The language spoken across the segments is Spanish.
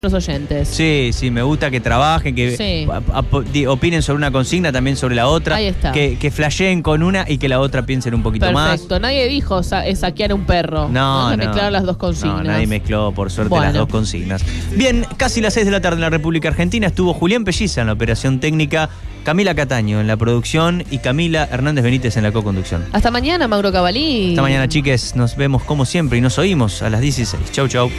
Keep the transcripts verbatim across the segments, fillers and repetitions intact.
los oyentes. Sí, sí, me gusta que trabajen, que sí. a, a, opinen sobre una consigna, también sobre la otra. Ahí está. Que, que flasheen con una y que la otra piensen un poquito Perfecto. más. Perfecto. Nadie dijo sa saquear un perro. No, no. no. mezclaron las dos consignas. No, nadie mezcló, por suerte, bueno. las dos consignas. Bien, casi las seis de la tarde en la República Argentina estuvo Julián Pelliza en la operación técnica, Camila Cataño en la producción y Camila Hernández Benítez en la co-conducción. Hasta mañana, Mauro Cavalí. Hasta mañana, chiques. Nos vemos como siempre y nos oímos a las dieciséis. Chau, chau.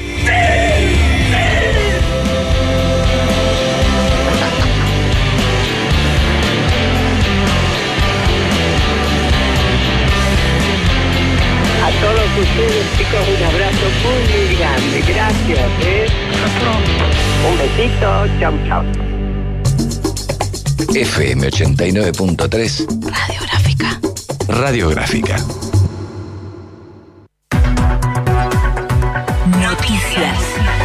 A todos ustedes, chicos, un abrazo muy, muy grande. Gracias, ¿eh? Un besito. Chau, chau. F M ochenta y nueve punto tres Radiográfica. Radiográfica. Noticias.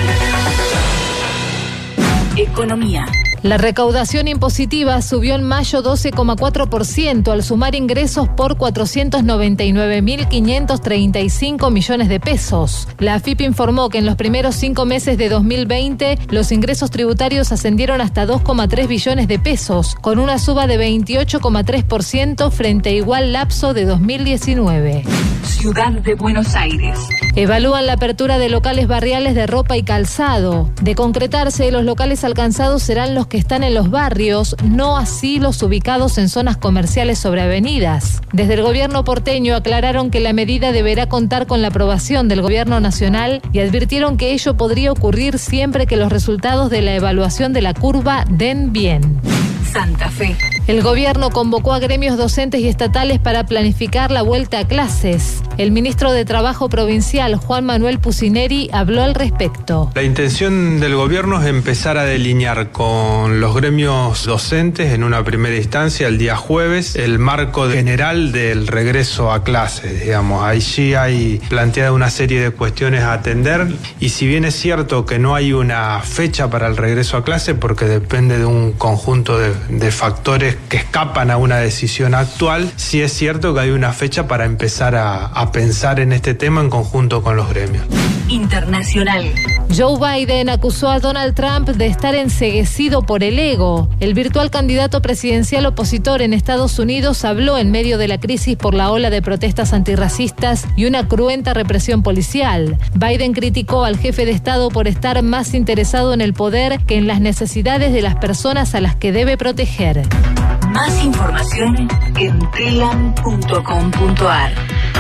Economía. La recaudación impositiva subió en mayo doce coma cuatro por ciento al sumar ingresos por cuatrocientos noventa y nueve mil quinientos treinta y cinco millones de pesos. La A F I P informó que en los primeros cinco meses de dos mil veinte los ingresos tributarios ascendieron hasta dos coma tres billones de pesos, con una suba de veintiocho coma tres por ciento frente a igual lapso de dos mil diecinueve. Ciudad de Buenos Aires. Evalúan la apertura de locales barriales de ropa y calzado. De concretarse, los locales alcanzados serán los que están en los barrios, no así los ubicados en zonas comerciales sobre avenidas. Desde el gobierno porteño aclararon que la medida deberá contar con la aprobación del gobierno nacional y advirtieron que ello podría ocurrir siempre que los resultados de la evaluación de la curva den bien. Santa Fe. El gobierno convocó a gremios docentes y estatales para planificar la vuelta a clases. El ministro de Trabajo provincial, Juan Manuel Pucineri, habló al respecto. La intención del gobierno es empezar a delinear con los gremios docentes en una primera instancia el día jueves el marco general del regreso a clases, digamos. Allí hay planteada una serie de cuestiones a atender y si bien es cierto que no hay una fecha para el regreso a clases porque depende de un conjunto de, de factores que escapan a una decisión actual, sí es cierto que hay una fecha para empezar a, a pensar en este tema en conjunto con los gremios. Internacional. Joe Biden acusó a Donald Trump de estar enceguecido por el ego. El virtual candidato presidencial opositor en Estados Unidos habló en medio de la crisis por la ola de protestas antirracistas y una cruenta represión policial. Biden criticó al jefe de Estado por estar más interesado en el poder que en las necesidades de las personas a las que debe proteger. Más información en telam punto com punto ar.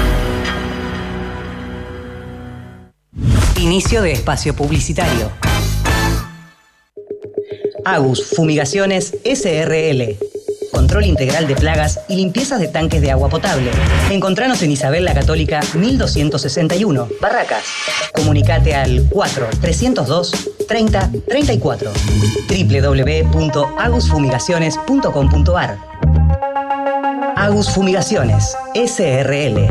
Inicio de espacio publicitario. Agus Fumigaciones S R L. Control integral de plagas y limpiezas de tanques de agua potable. Encontranos en Isabel la Católica mil doscientos sesenta y uno, Barracas. Comunicate al cuatro trescientos dos treinta treinta y cuatro. doble u doble u doble u punto agus fumigaciones punto com punto ar. Agus Fumigaciones S R L.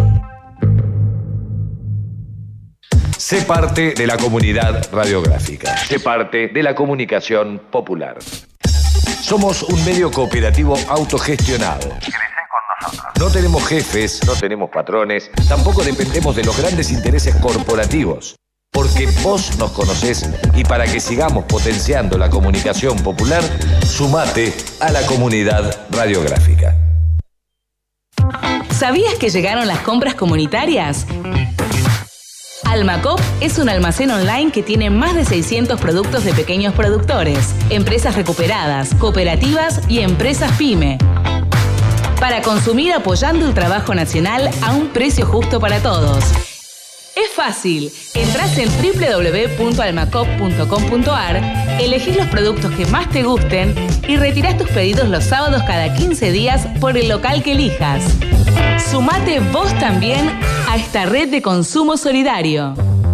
Sé parte de la comunidad radiográfica. Sé parte de la comunicación popular. Somos un medio cooperativo autogestionado. No tenemos jefes, no tenemos patrones, tampoco dependemos de los grandes intereses corporativos. Porque vos nos conocés y para que sigamos potenciando la comunicación popular, sumate a la comunidad radiográfica. ¿Sabías que llegaron las compras comunitarias? Almacop es un almacén online que tiene más de seiscientos productos de pequeños productores, empresas recuperadas, cooperativas y empresas pyme. Para consumir apoyando el trabajo nacional a un precio justo para todos. Es fácil. Entrás en doble u doble u doble u punto almacop punto com punto ar, elegís los productos que más te gusten y retirás tus pedidos los sábados cada quince días por el local que elijas. Sumate vos también a esta red de consumo solidario.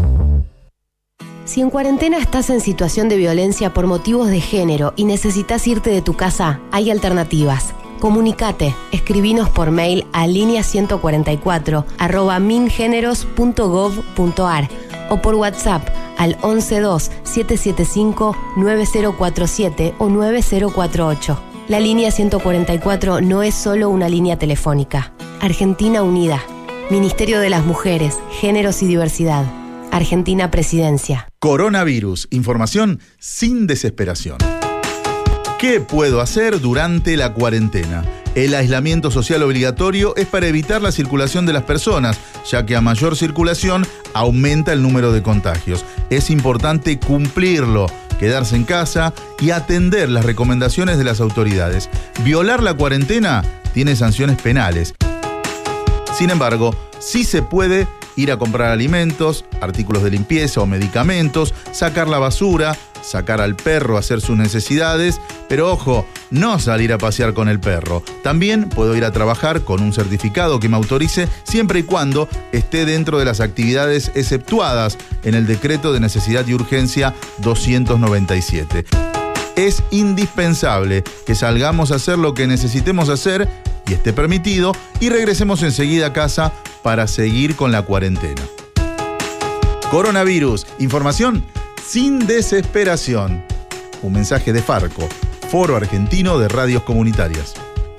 Si en cuarentena estás en situación de violencia por motivos de género y necesitas irte de tu casa, hay alternativas. Comunicate, escribinos por mail a línea ciento cuarenta y cuatro arroba mingeneros punto gov punto ar o por WhatsApp al once dos siete siete cinco nueve cero cuatro siete o nueve cero cuatro ocho. La línea ciento cuarenta y cuatro no es solo una línea telefónica. Argentina Unida, Ministerio de las Mujeres, Géneros y Diversidad. Argentina Presidencia. Coronavirus. Información sin desesperación. ¿Qué puedo hacer durante la cuarentena? El aislamiento social obligatorio es para evitar la circulación de las personas, ya que a mayor circulación aumenta el número de contagios. Es importante cumplirlo, quedarse en casa y atender las recomendaciones de las autoridades. Violar la cuarentena tiene sanciones penales. Sin embargo, sí se puede ir a comprar alimentos, artículos de limpieza o medicamentos, sacar la basura, sacar al perro a hacer sus necesidades, pero ojo, no salir a pasear con el perro. También puedo ir a trabajar con un certificado que me autorice siempre y cuando esté dentro de las actividades exceptuadas en el decreto de necesidad y urgencia doscientos noventa y siete. Es indispensable que salgamos a hacer lo que necesitemos hacer y esté permitido y regresemos enseguida a casa para seguir con la cuarentena. Coronavirus, información sin desesperación. Un mensaje de Farco, Foro Argentino de Radios Comunitarias.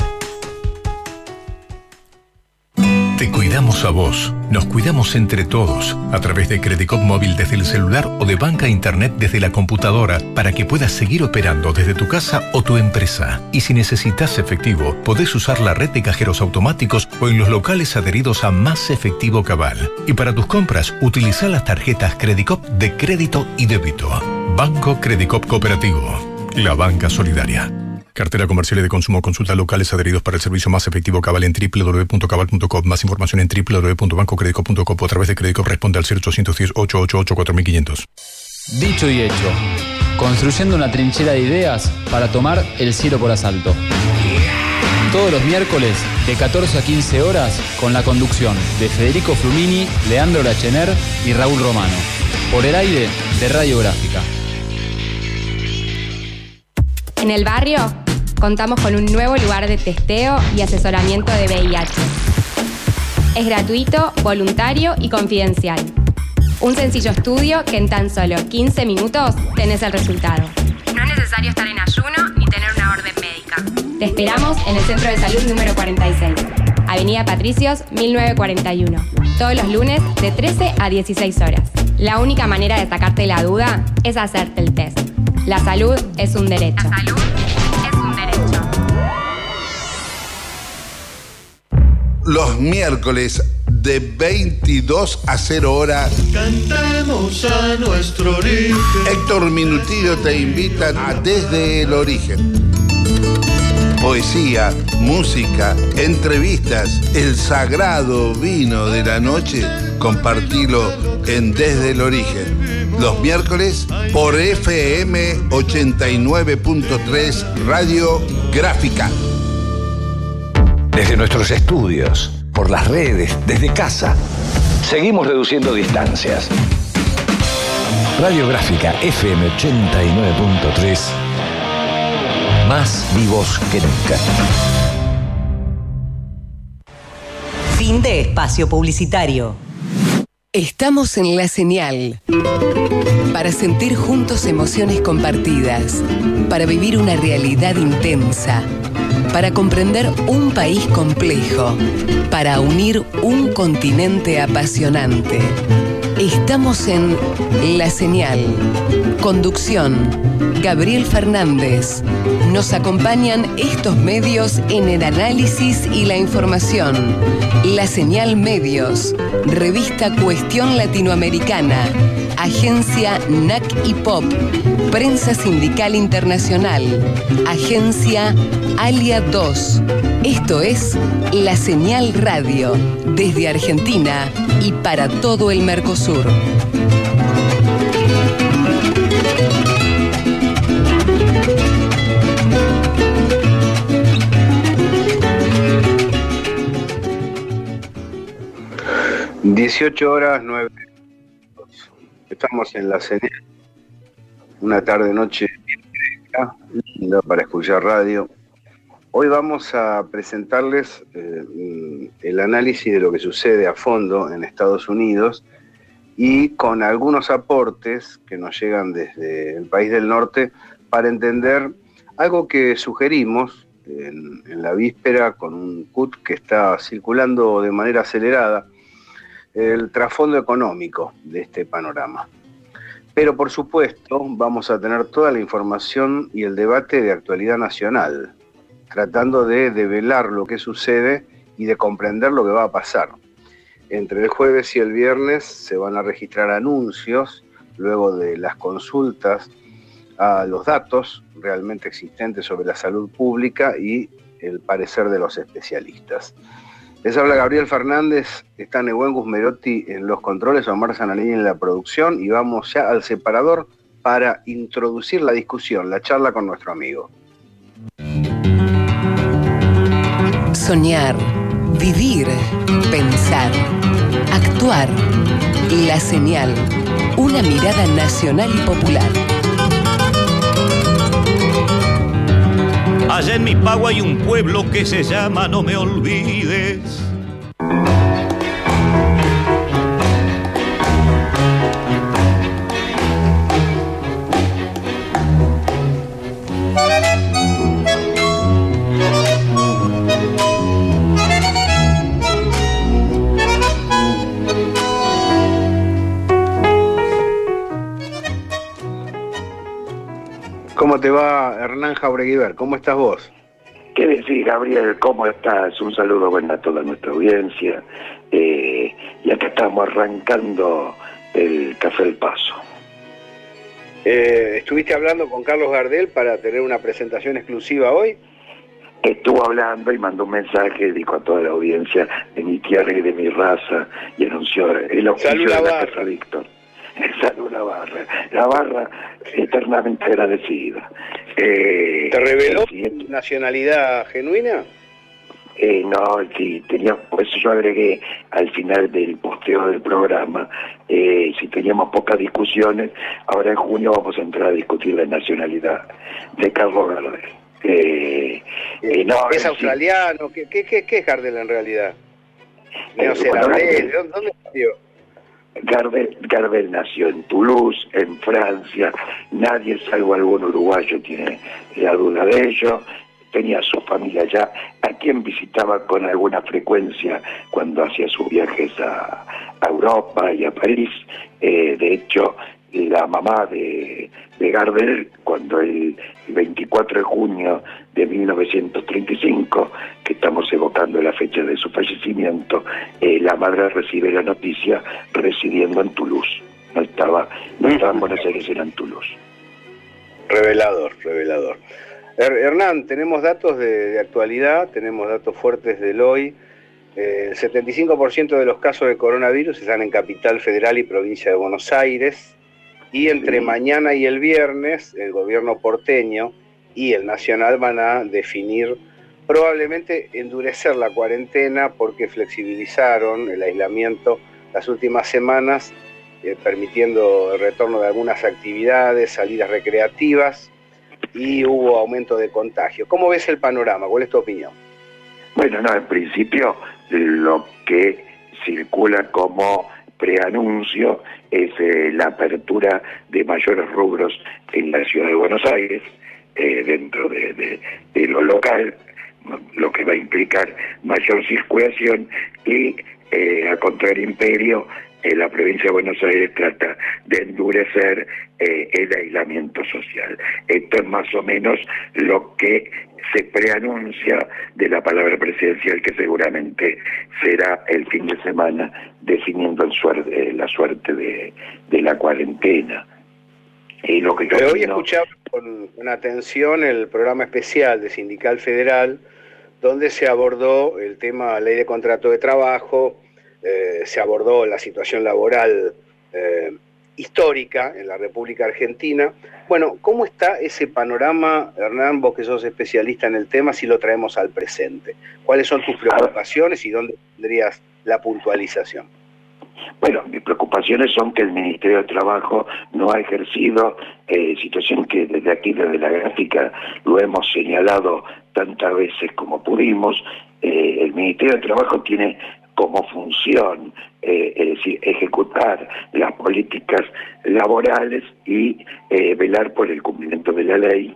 Te cuidamos a vos, nos cuidamos entre todos, a través de Credicop Móvil desde el celular o de banca internet desde la computadora, para que puedas seguir operando desde tu casa o tu empresa. Y si necesitas efectivo, podés usar la red de cajeros automáticos o en los locales adheridos a Más Efectivo Cabal. Y para tus compras, utiliza las tarjetas Credicop de crédito y débito. Banco Credicop Cooperativo, la banca solidaria. Cartera comercial y de consumo. Consulta locales adheridos para el servicio Más Efectivo Cabal en doble u doble u doble u punto cabal punto com. Más información en doble u doble u doble u punto banco credicop punto com o a través de Credicop. Responde al cero ochocientos diez, ochocientos ochenta y ocho, cuatro mil quinientos. Dicho y hecho. Construyendo una trinchera de ideas para tomar el cielo por asalto. Todos los miércoles de catorce a quince horas con la conducción de Federico Flumini, Leandro Lachener y Raúl Romano. Por el aire de Radiográfica. En el barrio contamos con un nuevo lugar de testeo y asesoramiento de V I H. Es gratuito, voluntario y confidencial. Un sencillo estudio que en tan solo quince minutos tenés el resultado. No es necesario estar en ayuno ni tener una orden médica. Te esperamos en el Centro de Salud número cuarenta y seis, Avenida Patricios mil novecientos cuarenta y uno, todos los lunes de trece a dieciséis horas. La única manera de sacarte la duda es hacerte el test. La salud es un derecho. La salud es un derecho. Los miércoles de veintidós a cero hora cantemos a nuestro origen. Héctor Minutillo te invita a Desde el Origen. Poesía, música, entrevistas, el sagrado vino de la noche, compartilo en Desde el Origen. Los miércoles por F M ochenta y nueve punto tres Radio Gráfica. Desde nuestros estudios, por las redes, desde casa, seguimos reduciendo distancias. Radiográfica F M ochenta y nueve punto tres, más vivos que nunca. Fin de espacio publicitario. Estamos en La Señal para sentir juntos emociones compartidas, para vivir una realidad intensa, para comprender un país complejo, para unir un continente apasionante. Estamos en La Señal. Conducción, Gabriel Fernández. Nos acompañan estos medios en el análisis y la información. La Señal Medios, Revista Cuestión Latinoamericana, Agencia N A C y Pop, Prensa Sindical Internacional, Agencia Alia dos. Esto es La Señal Radio, desde Argentina y para todo el Mercosur. dieciocho horas nueve minutos. Estamos en La Señal, una tarde-noche linda para escuchar radio. Hoy vamos a presentarles eh, el análisis de lo que sucede a fondo en Estados Unidos y con algunos aportes que nos llegan desde el país del norte para entender algo que sugerimos en, en la víspera con un C U T que está circulando de manera acelerada, el trasfondo económico de este panorama. Pero por supuesto vamos a tener toda la información y el debate de actualidad nacional, tratando de develar lo que sucede y de comprender lo que va a pasar. Entre el jueves y el viernes se van a registrar anuncios, luego de las consultas a los datos realmente existentes sobre la salud pública y el parecer de los especialistas. Les habla Gabriel Fernández, está Nehuen Guzmerotti en los controles, Omar Zanalini en la producción, y vamos ya al separador para introducir la discusión, la charla con nuestro amigo. Soñar, vivir, pensar, actuar. La Señal, una mirada nacional y popular. Allá en mi pago hay un pueblo que se llama No Me Olvides. ¿Cómo te va, Hernán Jaureguiber? ¿Cómo estás vos? ¿Qué decís, Gabriel? ¿Cómo estás? Un saludo bueno a toda nuestra audiencia. Eh, y acá estamos arrancando el Café El Paso. Eh, ¿Estuviste hablando con Carlos Gardel para tener una presentación exclusiva hoy? Estuvo hablando y mandó un mensaje, dijo a toda la audiencia de mi tierra y de mi raza, y anunció el auspicio de la Casa Víctor. Salud la barra, la barra eternamente agradecida. Eh, ¿Te reveló siguiente... nacionalidad genuina? Eh, no, sí, tenía, por eso yo agregué al final del posteo del programa, eh, si teníamos pocas discusiones, ahora en junio vamos a entrar a discutir la nacionalidad de Carlos Gardel. Eh, eh, no, ¿Es sí. australiano? ¿Qué, qué, qué, qué es Gardel en realidad? Eh, ¿Neozelandés? ¿Dónde, ¿Dónde nació? Gardel, Gardel nació en Toulouse, en Francia. Nadie, salvo algún uruguayo, tiene la duda de ello. Tenía su familia allá, a quien visitaba con alguna frecuencia cuando hacía sus viajes a, a Europa y a París. Eh, de hecho, la mamá de, de Gardel, cuando el veinticuatro de junio de mil novecientos treinta y cinco, que estamos evocando la fecha de su fallecimiento, eh, la madre recibe la noticia residiendo en Toulouse. No estaba, no estaba en Buenos Aires, era en Toulouse. Revelador, revelador. Her Hernán, tenemos datos de, de actualidad, tenemos datos fuertes del hoy. Eh, el setenta y cinco por ciento de los casos de coronavirus están en Capital Federal y Provincia de Buenos Aires. Y entre mañana y el viernes, el gobierno porteño y el nacional van a definir, probablemente endurecer la cuarentena porque flexibilizaron el aislamiento las últimas semanas, eh, permitiendo el retorno de algunas actividades, salidas recreativas, y hubo aumento de contagio. ¿Cómo ves el panorama? ¿Cuál es tu opinión? Bueno, no, en principio lo que circula como preanuncio es eh, la apertura de mayores rubros en la ciudad de Buenos Aires, eh, dentro de, de, de lo local, lo que va a implicar mayor circulación y, eh, a contrario imperio, eh, la provincia de Buenos Aires trata de endurecer eh, el aislamiento social. Esto es más o menos lo que se preanuncia de la palabra presidencial, que seguramente será el fin de semana definiendo el suerte, la suerte de, de la cuarentena. Y lo que yo Pero hoy opino... escuchaba con, con atención el programa especial de Sindical Federal, donde se abordó el tema ley de contrato de trabajo, eh, se abordó la situación laboral eh, histórica en la República Argentina. Bueno, ¿cómo está ese panorama, Hernán, vos que sos especialista en el tema, si lo traemos al presente? ¿Cuáles son tus preocupaciones y dónde tendrías la puntualización? Bueno, mis preocupaciones son que el Ministerio de Trabajo no ha ejercido, eh, situación que desde aquí, desde la gráfica, lo hemos señalado tantas veces como pudimos. Eh, el Ministerio de Trabajo tiene como función, eh, es decir, ejecutar las políticas laborales y eh, velar por el cumplimiento de la ley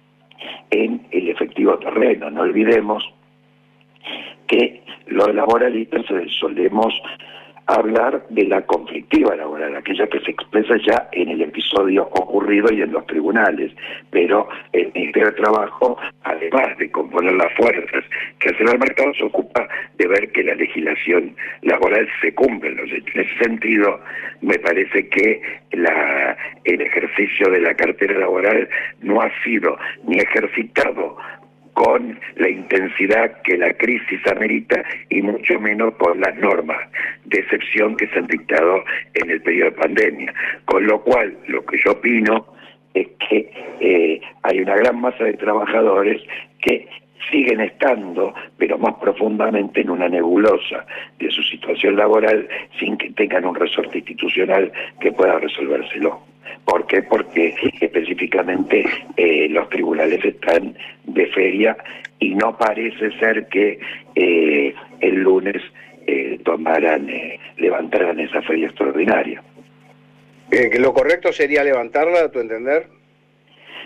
en el efectivo terreno. No olvidemos que los laboralistas solemos hablar de la conflictiva laboral, aquella que se expresa ya en el episodio ocurrido y en los tribunales. Pero el Ministerio de Trabajo, además de componer las fuerzas que hacen al mercado, se ocupa de ver que la legislación laboral se cumple. En ese sentido, me parece que la, el ejercicio de la cartera laboral no ha sido ni ejercitado con la intensidad que la crisis amerita y mucho menos con las normas de excepción que se han dictado en el periodo de pandemia. Con lo cual, lo que yo opino es que eh, hay una gran masa de trabajadores que siguen estando, pero más profundamente en una nebulosa de su situación laboral sin que tengan un resorte institucional que pueda resolvérselo. ¿Por qué? Porque específicamente eh, los tribunales están de feria y no parece ser que eh, el lunes eh, tomaran, eh, levantaran esa feria extraordinaria. Eh, que lo correcto sería levantarla, a tu entender.